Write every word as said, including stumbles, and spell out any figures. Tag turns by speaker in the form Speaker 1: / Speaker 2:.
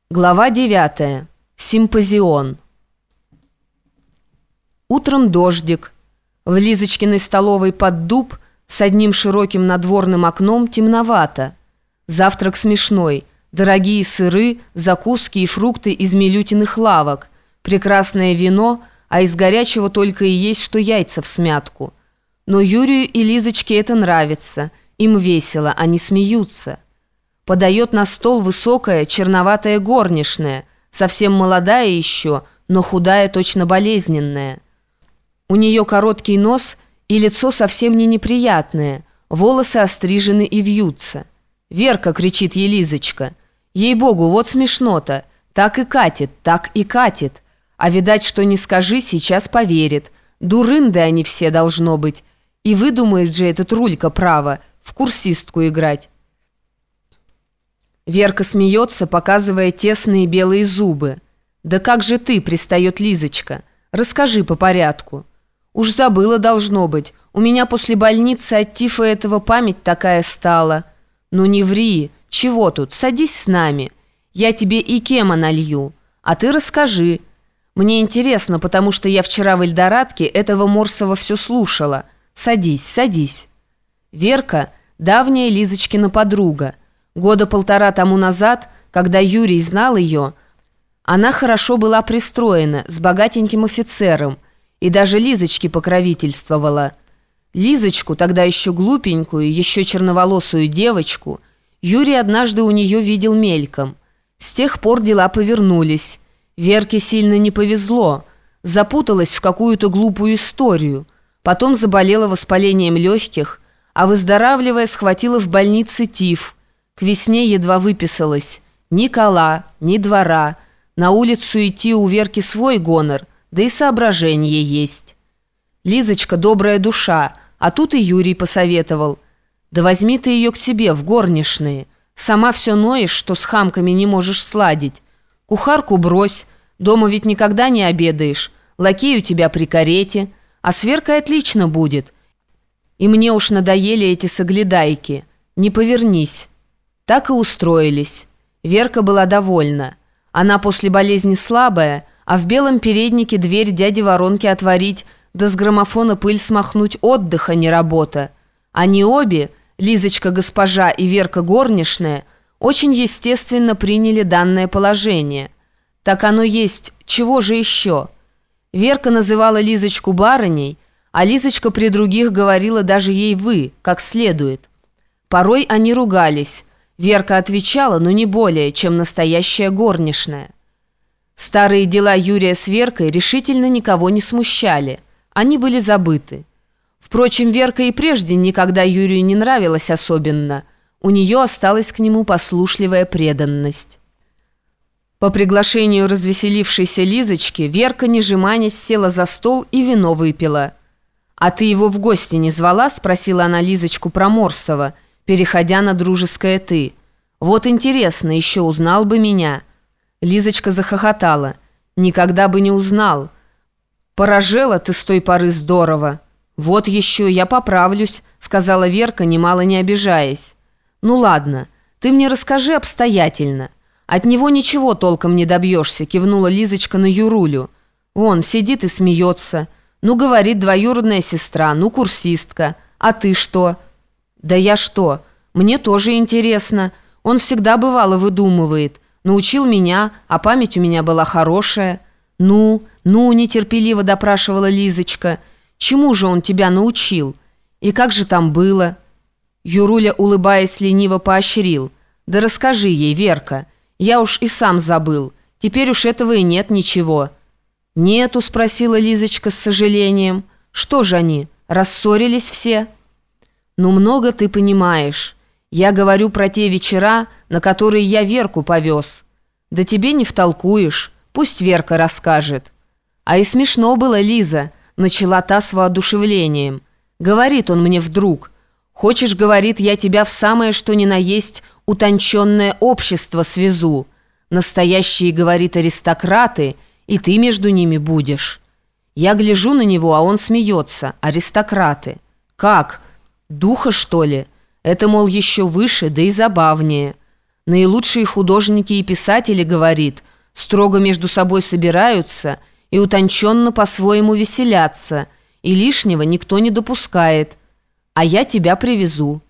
Speaker 1: Глава девятая. Симпозион. Утром дождик. В Лизочкиной столовой под дуб с одним широким надворным окном темновато. Завтрак смешной. Дорогие сыры, закуски и фрукты из милютиных лавок. Прекрасное вино, а из горячего только и есть, что яйца всмятку. Но Юрию и Лизочке это нравится. Им весело, они смеются. Подает на стол высокая, черноватая горничная, совсем молодая еще, но худая, точно болезненная. У нее короткий нос и лицо совсем не неприятное, волосы острижены и вьются. «Верка!» — кричит ей Лизочка. «Ей-богу, вот смешно-то! Так и катит, так и катит! А видать, что не скажи, сейчас поверит. Дурынды они все, должно быть. И выдумает же этот Рулька право в курсистку играть». Верка смеется, показывая тесные белые зубы. «Да как же ты?» — пристает Лизочка. «Расскажи по порядку». «Уж забыла, должно быть. У меня после больницы от тифа этого память такая стала». «Ну не ври. Чего тут? Садись с нами. Я тебе и кема налью. А ты расскажи. Мне интересно, потому что я вчера в Эльдорадке этого Морсова все слушала. Садись, садись». Верка — давняя Лизочкина подруга. Года полтора тому назад, когда Юрий знал ее, она хорошо была пристроена, с богатеньким офицером, и даже Лизочке покровительствовала. Лизочку, тогда еще глупенькую, еще черноволосую девочку, Юрий однажды у нее видел мельком. С тех пор дела повернулись. Верке сильно не повезло, запуталась в какую-то глупую историю, потом заболела воспалением легких, а выздоравливая схватила в больнице тиф. К весне едва выписалась. Ни кола, ни двора. На улицу идти у Верки свой гонор, да и соображение есть. Лизочка добрая душа, а тут и Юрий посоветовал. Да возьми ты ее к себе в горничные. Сама все ноешь, что с хамками не можешь сладить. Кухарку брось, дома ведь никогда не обедаешь. Лакей у тебя при карете, а с Веркой отлично будет. И мне уж надоели эти соглядайки. Не повернись». Так и устроились. Верка была довольна. Она после болезни слабая, а в белом переднике дверь дяди Воронки отворить, да с граммофона пыль смахнуть, отдыха не работа. Они обе, Лизочка госпожа и Верка горничная, очень естественно приняли данное положение. Так оно есть, чего же еще? Верка называла Лизочку барыней, а Лизочка при других говорила даже ей «вы», как следует. Порой они ругались. Верка отвечала, но не более, чем настоящая горничная. Старые дела Юрия с Веркой решительно никого не смущали. Они были забыты. Впрочем, Верка и прежде никогда Юрию не нравилась особенно. У нее осталась к нему послушливая преданность. По приглашению развеселившейся Лизочки Верка, не жеманясь, села за стол и вино выпила. «А ты его в гости не звала?» — спросила она Лизочку про Морсова, переходя на дружеское «ты». «Вот интересно, еще узнал бы меня». Лизочка захохотала. «Никогда бы не узнал. Поражела ты с той поры здорово». «Вот еще, я поправлюсь», — сказала Верка, немало не обижаясь. «Ну ладно, ты мне расскажи обстоятельно. От него ничего толком не добьешься», — кивнула Лизочка на Юрулю. «Вон, сидит и смеется. Ну, говорит, двоюродная сестра, ну, курсистка. А ты что?» «Да я что? Мне тоже интересно. Он всегда бывало выдумывает. Научил меня, а память у меня была хорошая». «Ну, ну», — нетерпеливо допрашивала Лизочка. «Чему же он тебя научил? И как же там было?» Юруля, улыбаясь, лениво поощрил. «Да расскажи ей, Верка. Я уж и сам забыл. Теперь уж этого и нет ничего». «Нету?» — спросила Лизочка с сожалением. «Что же они, рассорились все?» «Ну, много ты понимаешь. Я говорю про те вечера, на которые я Верку повез. Да тебе не втолкуешь, пусть Верка расскажет». «А и смешно было, Лиза», — начала та с воодушевлением. «Говорит он мне вдруг. Хочешь, — говорит, — я тебя в самое что ни на есть утонченное общество свезу. Настоящие, — говорит, — аристократы, и ты между ними будешь». Я гляжу на него, а он смеется. «Аристократы». «Как? Духа, что ли? Это, мол, еще выше, да и забавнее». Наилучшие художники и писатели, говорит, строго между собой собираются и утонченно по-своему веселятся, и лишнего никто не допускает. А я тебя привезу.